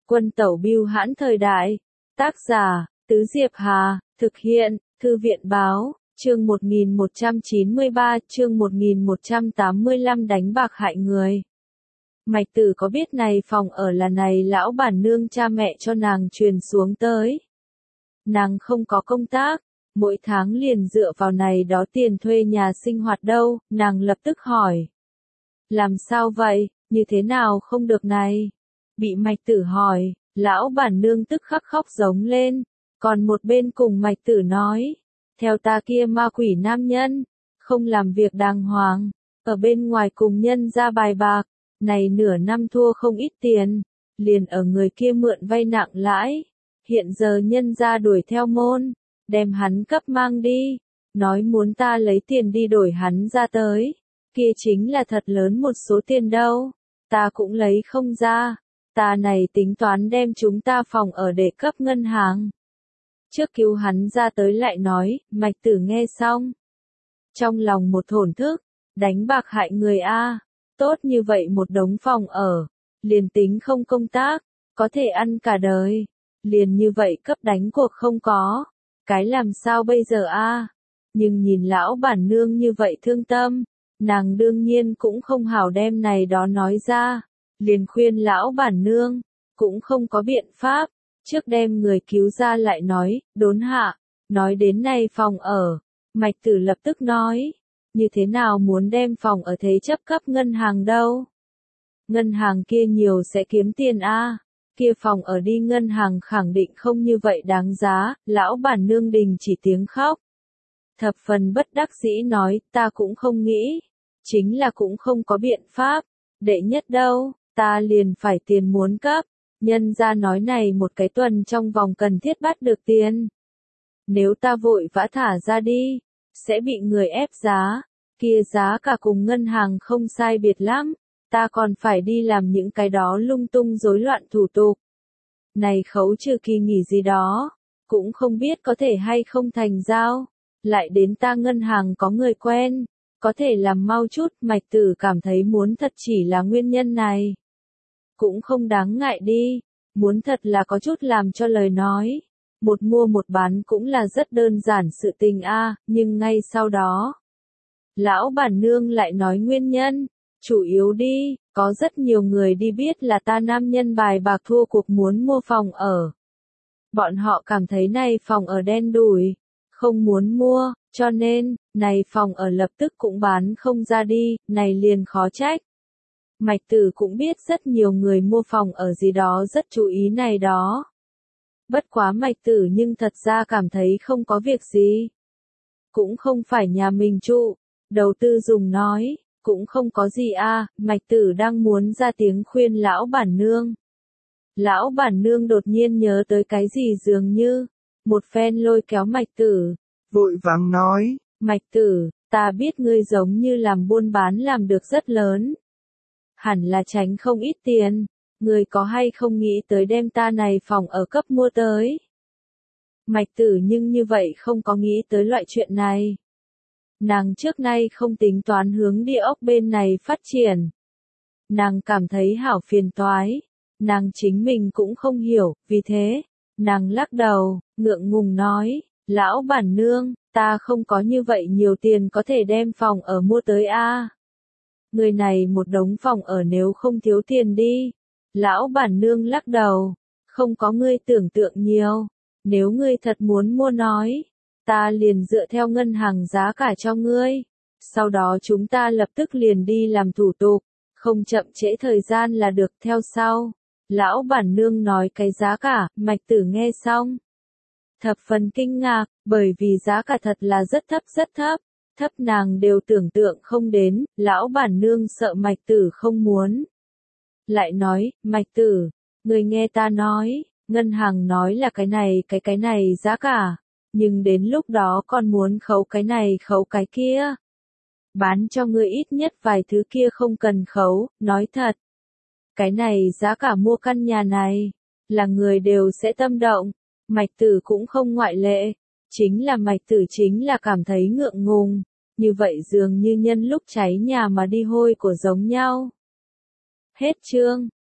Quân tẩu bưu hãn thời đại. Tác giả, Tứ Diệp Hà, thực hiện, Thư viện báo, chương 1193, chương 1185 đánh bạc hại người. Mạch Tử có biết này phòng ở là này lão bản nương cha mẹ cho nàng truyền xuống tới. Nàng không có công tác, mỗi tháng liền dựa vào này đó tiền thuê nhà sinh hoạt đâu, nàng lập tức hỏi. Làm sao vậy, như thế nào không được này? Bị Mạch Tử hỏi, lão bản nương tức khắc khóc giống lên, còn một bên cùng Mạch Tử nói, theo ta kia ma quỷ nam nhân, không làm việc đàng hoàng, ở bên ngoài cùng nhân ra bài bạc, này nửa năm thua không ít tiền, liền ở người kia mượn vay nặng lãi, hiện giờ nhân ra đuổi theo môn, đem hắn cấp mang đi, nói muốn ta lấy tiền đi đổi hắn ra tới, kia chính là thật lớn một số tiền đâu, ta cũng lấy không ra. Ta này tính toán đem chúng ta phòng ở để cấp ngân hàng. Trước cứu hắn ra tới lại nói, Mạch Tử nghe xong. Trong lòng một thổn thức, đánh bạc hại người A, tốt như vậy một đống phòng ở, liền tính không công tác, có thể ăn cả đời, liền như vậy cấp đánh cuộc không có, cái làm sao bây giờ A, nhưng nhìn lão bản nương như vậy thương tâm, nàng đương nhiên cũng không hảo đem này đó nói ra. Liền khuyên lão bản nương, cũng không có biện pháp, trước đem người cứu ra lại nói, đốn hạ, nói đến nay phòng ở, Mạch Tử lập tức nói, như thế nào muốn đem phòng ở thế chấp cấp ngân hàng đâu? Ngân hàng kia nhiều sẽ kiếm tiền a, kia phòng ở đi ngân hàng khẳng định không như vậy đáng giá, lão bản nương đình chỉ tiếng khóc. Thập phần bất đắc dĩ nói, ta cũng không nghĩ, chính là cũng không có biện pháp, đệ nhất đâu. Ta liền phải tiền muốn cấp, nhân ra nói này một cái tuần trong vòng cần thiết bắt được tiền. Nếu ta vội vã thả ra đi, sẽ bị người ép giá, kia giá cả cùng ngân hàng không sai biệt lắm, ta còn phải đi làm những cái đó lung tung rối loạn thủ tục. Này khấu trừ kỳ nghỉ gì đó, cũng không biết có thể hay không thành giao, lại đến ta ngân hàng có người quen, có thể làm mau chút. Mạch Tử cảm thấy muốn thật chỉ là nguyên nhân này. Cũng không đáng ngại đi, muốn thật là có chút làm cho lời nói. Một mua một bán cũng là rất đơn giản sự tình a, nhưng ngay sau đó, lão bản nương lại nói nguyên nhân, chủ yếu đi, có rất nhiều người đi biết là ta nam nhân bài bạc thua cuộc muốn mua phòng ở. Bọn họ cảm thấy này phòng ở đen đủi, không muốn mua, cho nên, này phòng ở lập tức cũng bán không ra đi, này liền khó trách. Mạch Tử cũng biết rất nhiều người mua phòng ở gì đó rất chú ý này đó. Bất quá Mạch Tử nhưng thật ra cảm thấy không có việc gì. Cũng không phải nhà mình trụ, đầu tư dùng nói, cũng không có gì a. Mạch Tử đang muốn ra tiếng khuyên lão bản nương. Lão bản nương đột nhiên nhớ tới cái gì dường như, một phen lôi kéo Mạch Tử. Vội vàng nói, Mạch Tử, ta biết ngươi giống như làm buôn bán làm được rất lớn. Hẳn là tránh không ít tiền, người có hay không nghĩ tới đem ta này phòng ở cấp mua tới. Mạch Tử nhưng như vậy không có nghĩ tới loại chuyện này. Nàng trước nay không tính toán hướng địa ốc bên này phát triển. Nàng cảm thấy hảo phiền toái, nàng chính mình cũng không hiểu, vì thế, nàng lắc đầu, ngượng ngùng nói, lão bản nương, ta không có như vậy nhiều tiền có thể đem phòng ở mua tới a. Người này một đống phòng ở nếu không thiếu tiền đi. Lão bản nương lắc đầu, không có ngươi tưởng tượng nhiều, nếu ngươi thật muốn mua nói, ta liền dựa theo ngân hàng giá cả cho ngươi, sau đó chúng ta lập tức liền đi làm thủ tục, không chậm trễ thời gian là được. Theo sau, lão bản nương nói cái giá cả, Mạch Tử nghe xong. Thập phần kinh ngạc, bởi vì giá cả thật là rất thấp, thấp nàng đều tưởng tượng không đến, lão bản nương sợ Mạch Tử không muốn. Lại nói, Mạch Tử, người nghe ta nói, ngân hàng nói là cái này giá cả, nhưng đến lúc đó còn muốn khấu cái này khấu cái kia. Bán cho ngươi ít nhất vài thứ kia không cần khấu, nói thật. Cái này giá cả mua căn nhà này, là người đều sẽ tâm động, Mạch Tử cũng không ngoại lệ, chính là Mạch Tử chính là cảm thấy ngượng ngùng, như vậy dường như nhân lúc cháy nhà mà đi hôi của giống nhau. Hết chương.